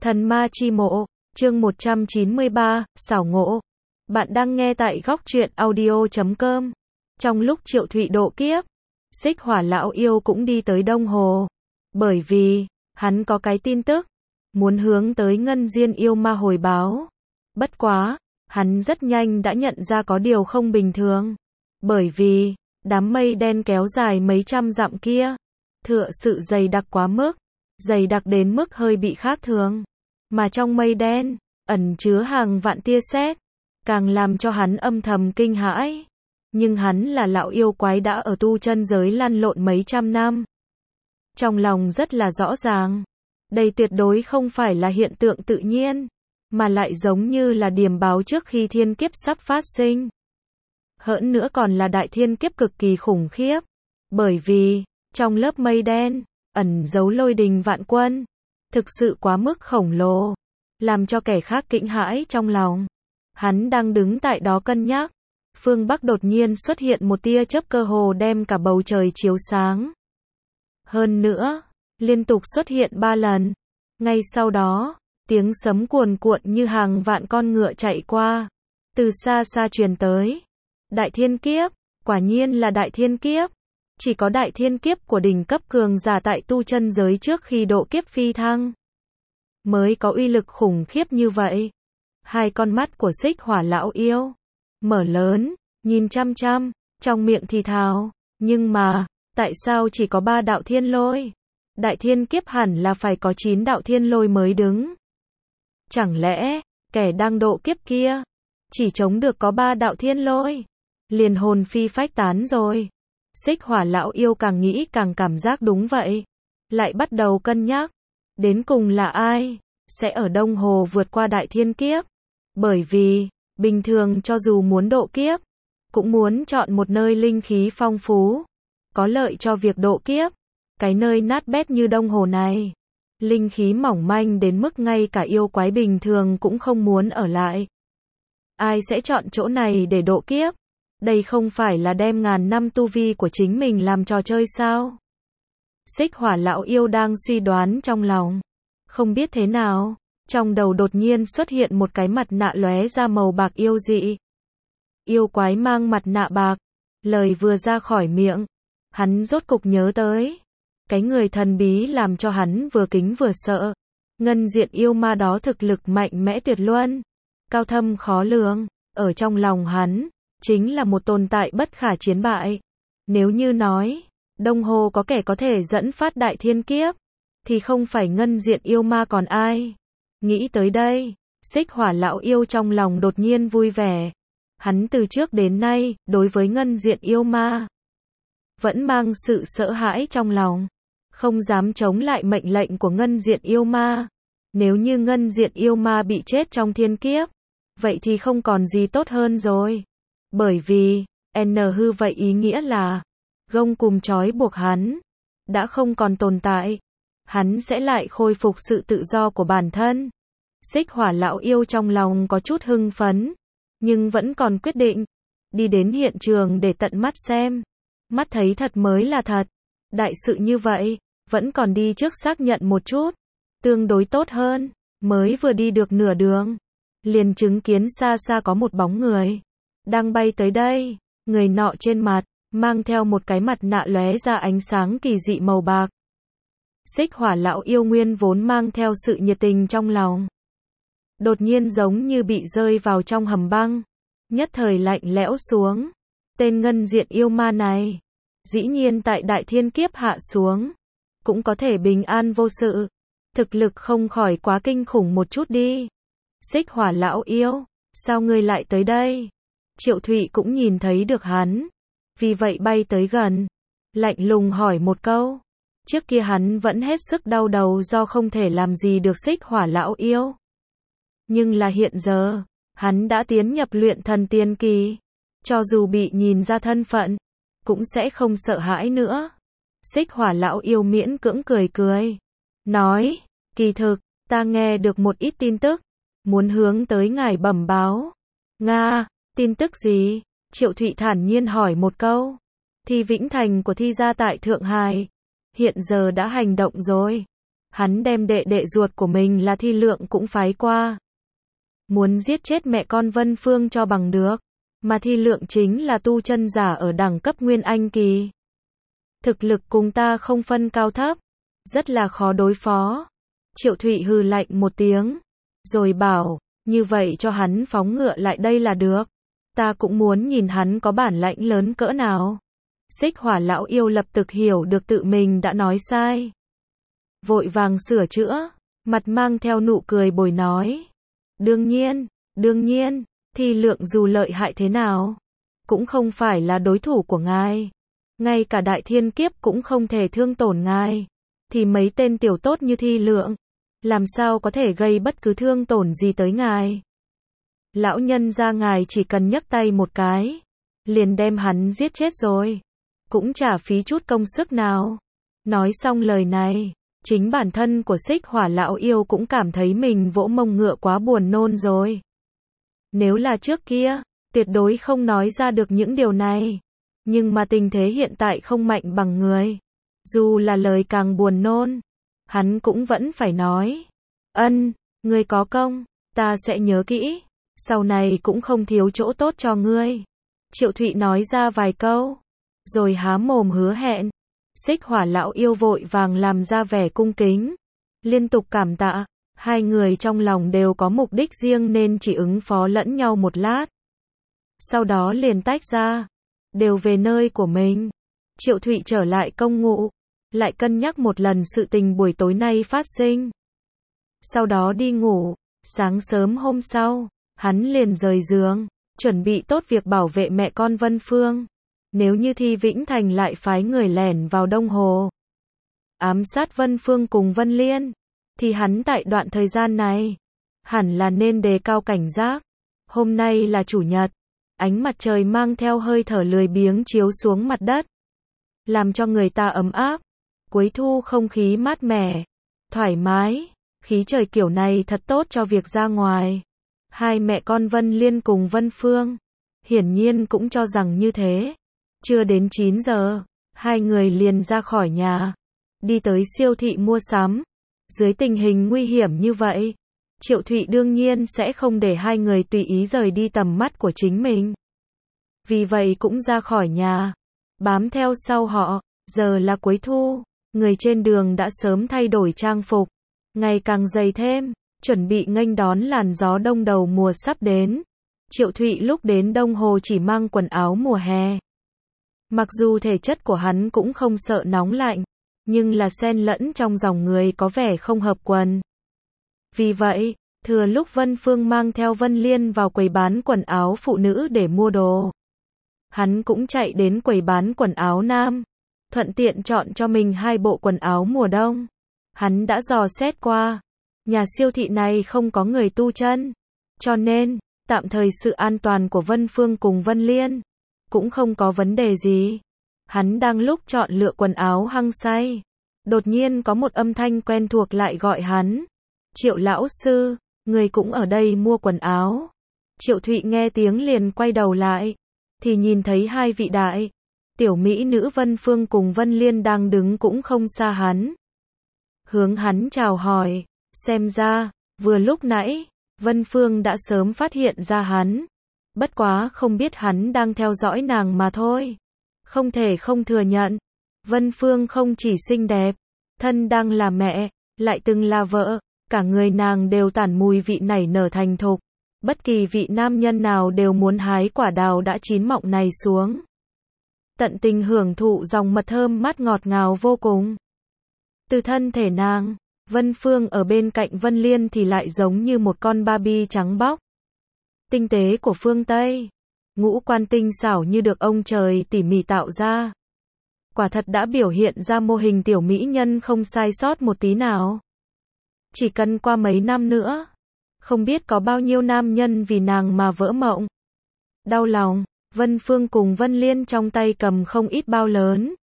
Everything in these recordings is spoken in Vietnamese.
Thần ma chi mộ, chương 193, xảo ngộ. Bạn đang nghe tại góc truyện audio.com. Trong lúc Triệu Thụy độ kiếp, Xích Hỏa lão yêu cũng đi tới Đông Hồ. Bởi vì, hắn có cái tin tức, muốn hướng tới Ngân Diên yêu ma hồi báo. Bất quá, hắn rất nhanh đã nhận ra có điều không bình thường. Bởi vì, đám mây đen kéo dài mấy trăm dặm kia, thực sự dày đặc quá mức, dày đặc đến mức hơi bị khác thường. Mà trong mây đen, ẩn chứa hàng vạn tia sét, càng làm cho hắn âm thầm kinh hãi. Nhưng hắn là lão yêu quái đã ở tu chân giới lăn lộn mấy trăm năm. Trong lòng rất là rõ ràng, đây tuyệt đối không phải là hiện tượng tự nhiên, mà lại giống như là điềm báo trước khi thiên kiếp sắp phát sinh. Hơn nữa còn là đại thiên kiếp cực kỳ khủng khiếp. Bởi vì, trong lớp mây đen, ẩn giấu lôi đình vạn quân, thực sự quá mức khổng lồ, làm cho kẻ khác kinh hãi trong lòng. Hắn đang đứng tại đó cân nhắc, phương Bắc đột nhiên xuất hiện một tia chớp cơ hồ đem cả bầu trời chiếu sáng. Hơn nữa, liên tục xuất hiện 3 lần. Ngay sau đó, tiếng sấm cuồn cuộn như hàng vạn con ngựa chạy qua, từ xa xa truyền tới. Đại thiên kiếp, quả nhiên là đại thiên kiếp. Chỉ có đại thiên kiếp của đỉnh cấp cường giả tại tu chân giới trước khi độ kiếp phi thăng mới có uy lực khủng khiếp như vậy. Hai con mắt của Xích Hỏa lão yêu mở lớn, nhìn chăm chăm, trong miệng thì thào, nhưng mà, tại sao chỉ có 3 đạo thiên lôi? Đại thiên kiếp hẳn là phải có 9 đạo thiên lôi mới đứng. Chẳng lẽ, kẻ đang độ kiếp kia chỉ chống được có 3 đạo thiên lôi, liền hồn phi phách tán rồi. Xích Hỏa lão yêu càng nghĩ càng cảm giác đúng vậy. Lại bắt đầu cân nhắc, đến cùng là ai sẽ ở Đông Hồ vượt qua đại thiên kiếp. Bởi vì, bình thường cho dù muốn độ kiếp, cũng muốn chọn một nơi linh khí phong phú, có lợi cho việc độ kiếp. Cái nơi nát bét như Đông Hồ này, linh khí mỏng manh đến mức ngay cả yêu quái bình thường cũng không muốn ở lại. Ai sẽ chọn chỗ này để độ kiếp? Đây không phải là đem ngàn năm tu vi của chính mình làm trò chơi sao? Xích Hỏa lão yêu đang suy đoán trong lòng. Không biết thế nào, trong đầu đột nhiên xuất hiện một cái mặt nạ lóe ra màu bạc yêu dị. Yêu quái mang mặt nạ bạc. Lời vừa ra khỏi miệng, hắn rốt cục nhớ tới cái người thần bí làm cho hắn vừa kính vừa sợ. Ngân Diên yêu ma đó thực lực mạnh mẽ tuyệt luân, cao thâm khó lường, ở trong lòng hắn chính là một tồn tại bất khả chiến bại. Nếu như nói, Đông Hồ có kẻ có thể dẫn phát đại thiên kiếp, thì không phải Ngân Diên yêu ma còn ai. Nghĩ tới đây, Xích Hỏa lão yêu trong lòng đột nhiên vui vẻ. Hắn từ trước đến nay, đối với Ngân Diên yêu ma, vẫn mang sự sợ hãi trong lòng, không dám chống lại mệnh lệnh của Ngân Diên yêu ma. Nếu như Ngân Diên yêu ma bị chết trong thiên kiếp, vậy thì không còn gì tốt hơn rồi. Bởi vì, hư vậy ý nghĩa là, gông cùm trói buộc hắn đã không còn tồn tại. Hắn sẽ lại khôi phục sự tự do của bản thân. Xích Hỏa lão yêu trong lòng có chút hưng phấn, nhưng vẫn còn quyết định đi đến hiện trường để tận mắt xem. Mắt thấy thật mới là thật. Đại sự như vậy, vẫn còn đi trước xác nhận một chút, tương đối tốt hơn. Mới vừa đi được nửa đường, liền chứng kiến xa xa có một bóng người đang bay tới đây. Người nọ trên mặt mang theo một cái mặt nạ lóe ra ánh sáng kỳ dị màu bạc. Xích Hỏa lão yêu nguyên vốn mang theo sự nhiệt tình trong lòng, đột nhiên giống như bị rơi vào trong hầm băng, nhất thời lạnh lẽo xuống. Tên Ngân Diên yêu ma này, dĩ nhiên tại đại thiên kiếp hạ xuống, cũng có thể bình an vô sự. Thực lực không khỏi quá kinh khủng một chút đi. Xích Hỏa lão yêu, sao ngươi lại tới đây? Triệu Thụy cũng nhìn thấy được hắn, vì vậy bay tới gần, lạnh lùng hỏi một câu. Trước kia hắn vẫn hết sức đau đầu do không thể làm gì được Xích Hỏa lão yêu. Nhưng là hiện giờ, hắn đã tiến nhập luyện thần tiên kỳ, cho dù bị nhìn ra thân phận, cũng sẽ không sợ hãi nữa. Xích Hỏa lão yêu miễn cưỡng cười cười, nói, kỳ thực, ta nghe được một ít tin tức, muốn hướng tới ngài bẩm báo. Nga, tin tức gì? Triệu Thụy thản nhiên hỏi một câu. Thi Vĩnh Thành của Thi gia tại Thượng Hải hiện giờ đã hành động rồi. Hắn đem đệ đệ ruột của mình là Thi Lượng cũng phái qua. Muốn giết chết mẹ con Vân Phương cho bằng được. Mà Thi Lượng chính là tu chân giả ở đẳng cấp Nguyên Anh kỳ. Thực lực cùng ta không phân cao thấp. Rất là khó đối phó. Triệu Thụy hừ lạnh một tiếng. Rồi bảo, như vậy cho hắn phóng ngựa lại đây là được. Ta cũng muốn nhìn hắn có bản lãnh lớn cỡ nào. Xích Hỏa lão yêu lập tức hiểu được tự mình đã nói sai. Vội vàng sửa chữa, mặt mang theo nụ cười bồi nói. Đương nhiên, Thi Lượng dù lợi hại thế nào, cũng không phải là đối thủ của ngài. Ngay cả đại thiên kiếp cũng không thể thương tổn ngài. Thì mấy tên tiểu tốt như Thi Lượng, làm sao có thể gây bất cứ thương tổn gì tới ngài. Lão nhân gia ngài chỉ cần nhấc tay một cái, liền đem hắn giết chết rồi. Cũng chả phí chút công sức nào. Nói xong lời này, chính bản thân của Xích Hỏa lão yêu cũng cảm thấy mình vỗ mông ngựa quá buồn nôn rồi. Nếu là trước kia, tuyệt đối không nói ra được những điều này. Nhưng mà tình thế hiện tại không mạnh bằng người. Dù là lời càng buồn nôn, hắn cũng vẫn phải nói. Ngươi có công, ta sẽ nhớ kỹ. Sau này cũng không thiếu chỗ tốt cho ngươi. Triệu Thụy nói ra vài câu, rồi há mồm hứa hẹn. Xích Hỏa lão yêu vội vàng làm ra vẻ cung kính, liên tục cảm tạ. Hai người trong lòng đều có mục đích riêng nên chỉ ứng phó lẫn nhau một lát. Sau đó liền tách ra, đều về nơi của mình. Triệu Thụy trở lại công ngụ, lại cân nhắc một lần sự tình buổi tối nay phát sinh. Sau đó đi ngủ. Sáng sớm hôm sau, hắn liền rời giường, chuẩn bị tốt việc bảo vệ mẹ con Vân Phương. Nếu như Thi Vĩnh Thành lại phái người lẻn vào Đông Hồ, ám sát Vân Phương cùng Vân Liên, thì hắn tại đoạn thời gian này, hẳn là nên đề cao cảnh giác. Hôm nay là chủ nhật, ánh mặt trời mang theo hơi thở lười biếng chiếu xuống mặt đất, làm cho người ta ấm áp. Cuối thu không khí mát mẻ, thoải mái, khí trời kiểu này thật tốt cho việc ra ngoài. Hai mẹ con Vân Liên cùng Vân Phương, hiển nhiên cũng cho rằng như thế. Chưa đến 9 giờ, hai người liền ra khỏi nhà, đi tới siêu thị mua sắm. Dưới tình hình nguy hiểm như vậy, Triệu Thụy đương nhiên sẽ không để hai người tùy ý rời đi tầm mắt của chính mình. Vì vậy cũng ra khỏi nhà, bám theo sau họ. Giờ là cuối thu, người trên đường đã sớm thay đổi trang phục, ngày càng dày thêm, chuẩn bị nghênh đón làn gió đông đầu mùa sắp đến. Triệu Thụy lúc đến Đông Hồ chỉ mang quần áo mùa hè. Mặc dù thể chất của hắn cũng không sợ nóng lạnh, nhưng là xen lẫn trong dòng người có vẻ không hợp quần. Vì vậy, thừa lúc Vân Phương mang theo Vân Liên vào quầy bán quần áo phụ nữ để mua đồ, hắn cũng chạy đến quầy bán quần áo nam, thuận tiện chọn cho mình 2 bộ quần áo mùa đông. Hắn đã dò xét qua, nhà siêu thị này không có người tu chân, cho nên, tạm thời sự an toàn của Vân Phương cùng Vân Liên cũng không có vấn đề gì. Hắn đang lúc chọn lựa quần áo hăng say, đột nhiên có một âm thanh quen thuộc lại gọi hắn. Triệu lão sư, người cũng ở đây mua quần áo. Triệu Thụy nghe tiếng liền quay đầu lại, thì nhìn thấy hai vị đại tiểu mỹ nữ Vân Phương cùng Vân Liên đang đứng cũng không xa hắn. Hướng hắn chào hỏi, xem ra, vừa lúc nãy, Vân Phương đã sớm phát hiện ra hắn. Bất quá không biết hắn đang theo dõi nàng mà thôi. Không thể không thừa nhận, Vân Phương không chỉ xinh đẹp, thân đang là mẹ, lại từng là vợ, cả người nàng đều tản mùi vị nảy nở thành thục. Bất kỳ vị nam nhân nào đều muốn hái quả đào đã chín mọng này xuống, tận tình hưởng thụ dòng mật thơm mát ngọt ngào vô cùng. Từ thân thể nàng, Vân Phương ở bên cạnh Vân Liên thì lại giống như một con Barbie trắng bóc. Tinh tế của phương Tây, ngũ quan tinh xảo như được ông trời tỉ mỉ tạo ra. Quả thật đã biểu hiện ra mô hình tiểu mỹ nhân không sai sót một tí nào. Chỉ cần qua mấy năm nữa, không biết có bao nhiêu nam nhân vì nàng mà vỡ mộng. Đau lòng, Vân Phương cùng Vân Liên trong tay cầm không ít bao lớn,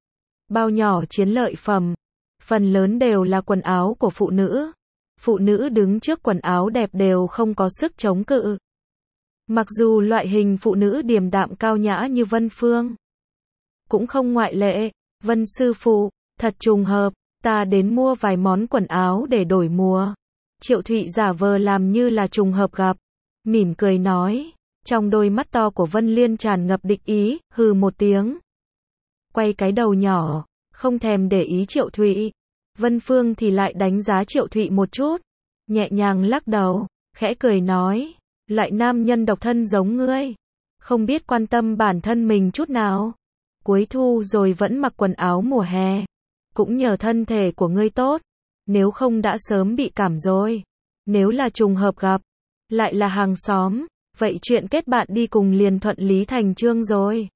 bao nhỏ chiến lợi phẩm, phần lớn đều là quần áo của phụ nữ. Phụ nữ đứng trước quần áo đẹp đều không có sức chống cự. Mặc dù loại hình phụ nữ điềm đạm cao nhã như Vân Phương cũng không ngoại lệ. Vân sư phụ, thật trùng hợp, Ta đến mua vài món quần áo để đổi mùa. Triệu Thụy giả vờ làm như là trùng hợp gặp, mỉm cười nói. Trong đôi mắt to của Vân Liên tràn ngập địch ý, hừ một tiếng. Quay cái đầu nhỏ, không thèm để ý Triệu Thụy. Vân Phương thì lại đánh giá Triệu Thụy một chút, nhẹ nhàng lắc đầu, khẽ cười nói. Loại nam nhân độc thân giống ngươi, không biết quan tâm bản thân mình chút nào. Cuối thu rồi vẫn mặc quần áo mùa hè. Cũng nhờ thân thể của ngươi tốt, nếu không đã sớm bị cảm rồi. Nếu là trùng hợp gặp, lại là hàng xóm, vậy chuyện kết bạn đi cùng liền thuận lý thành chương rồi.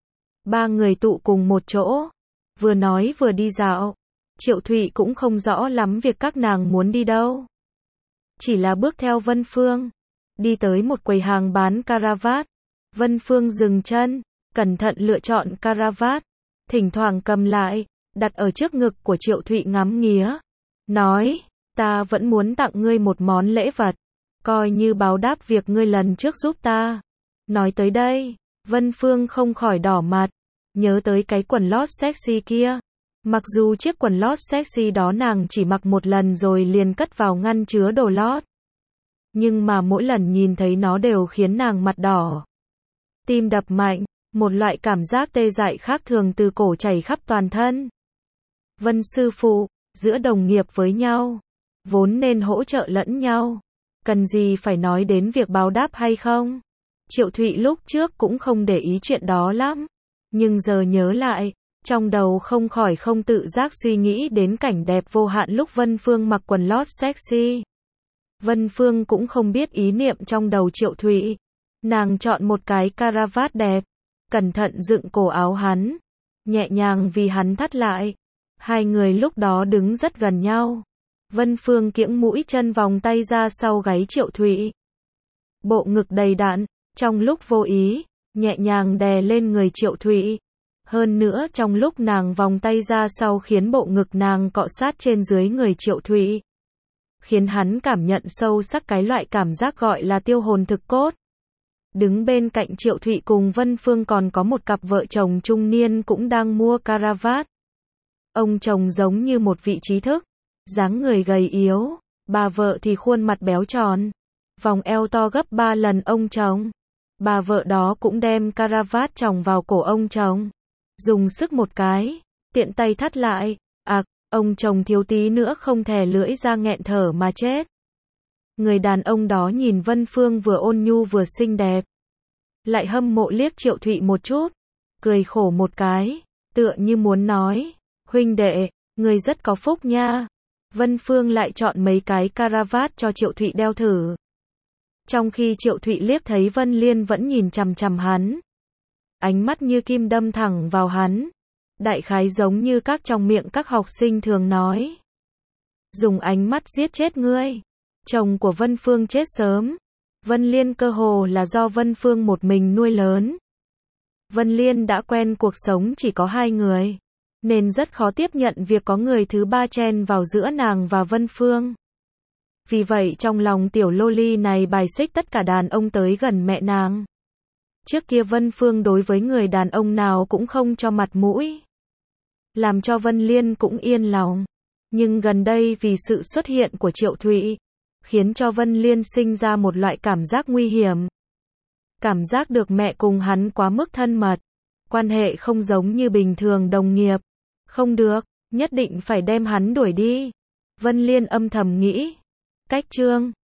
Ba người tụ cùng một chỗ, vừa nói vừa đi dạo. Triệu Thụy cũng không rõ lắm việc các nàng muốn đi đâu. Chỉ là bước theo Vân Phương, đi tới một quầy hàng bán caravat. Vân Phương dừng chân, cẩn thận lựa chọn caravat, thỉnh thoảng cầm lại, đặt ở trước ngực của Triệu Thụy ngắm nghía. Nói, ta vẫn muốn tặng ngươi một món lễ vật, coi như báo đáp việc ngươi lần trước giúp ta. Nói tới đây, Vân Phương không khỏi đỏ mặt, nhớ tới cái quần lót sexy kia. Mặc dù chiếc quần lót sexy đó nàng chỉ mặc một lần rồi liền cất vào ngăn chứa đồ lót. Nhưng mà mỗi lần nhìn thấy nó đều khiến nàng mặt đỏ. Tim đập mạnh, một loại cảm giác tê dại khác thường từ cổ chảy khắp toàn thân. Vân sư phụ, giữa đồng nghiệp với nhau, vốn nên hỗ trợ lẫn nhau. Cần gì phải nói đến việc báo đáp hay không? Triệu Thụy lúc trước cũng không để ý chuyện đó lắm. Nhưng giờ nhớ lại, trong đầu không khỏi không tự giác suy nghĩ đến cảnh đẹp vô hạn lúc Vân Phương mặc quần lót sexy. Vân Phương cũng không biết ý niệm trong đầu Triệu Thụy. Nàng chọn một cái caravat đẹp, cẩn thận dựng cổ áo hắn, nhẹ nhàng vì hắn thắt lại. Hai người lúc đó đứng rất gần nhau. Vân Phương kiễng mũi chân vòng tay ra sau gáy Triệu Thụy. Bộ ngực đầy đặn, trong lúc vô ý, nhẹ nhàng đè lên người Triệu Thụy. Hơn nữa trong lúc nàng vòng tay ra sau khiến bộ ngực nàng cọ sát trên dưới người Triệu Thụy. Khiến hắn cảm nhận sâu sắc cái loại cảm giác gọi là tiêu hồn thực cốt. Đứng bên cạnh Triệu Thụy cùng Vân Phương còn có một cặp vợ chồng trung niên cũng đang mua caravat. Ông chồng giống như một vị trí thức, dáng người gầy yếu, bà vợ thì khuôn mặt béo tròn, vòng eo to gấp 3 lần ông chồng. Bà vợ đó cũng đem caravat chồng vào cổ ông chồng, dùng sức một cái, tiện tay thắt lại. Ông chồng thiếu tí nữa không thè lưỡi ra nghẹn thở mà chết. Người đàn ông đó nhìn Vân Phương vừa ôn nhu vừa xinh đẹp, lại hâm mộ liếc Triệu Thụy một chút, cười khổ một cái, tựa như muốn nói, huynh đệ, người rất có phúc nha. Vân Phương lại chọn mấy cái caravat cho Triệu Thụy đeo thử. Trong khi Triệu Thụy liếc thấy Vân Liên vẫn nhìn chằm chằm hắn, ánh mắt như kim đâm thẳng vào hắn, đại khái giống như các trong miệng các học sinh thường nói. Dùng ánh mắt giết chết ngươi. Chồng của Vân Phương chết sớm. Vân Liên cơ hồ là do Vân Phương một mình nuôi lớn. Vân Liên đã quen cuộc sống chỉ có hai người, nên rất khó tiếp nhận việc có người thứ ba chen vào giữa nàng và Vân Phương. Vì vậy trong lòng tiểu loli này bài xích tất cả đàn ông tới gần mẹ nàng. Trước kia Vân Phương đối với người đàn ông nào cũng không cho mặt mũi, làm cho Vân Liên cũng yên lòng. Nhưng gần đây vì sự xuất hiện của Triệu Thụy, khiến cho Vân Liên sinh ra một loại cảm giác nguy hiểm. Cảm giác được mẹ cùng hắn quá mức thân mật, quan hệ không giống như bình thường đồng nghiệp. Không được, nhất định phải đem hắn đuổi đi. Vân Liên âm thầm nghĩ. Cách chương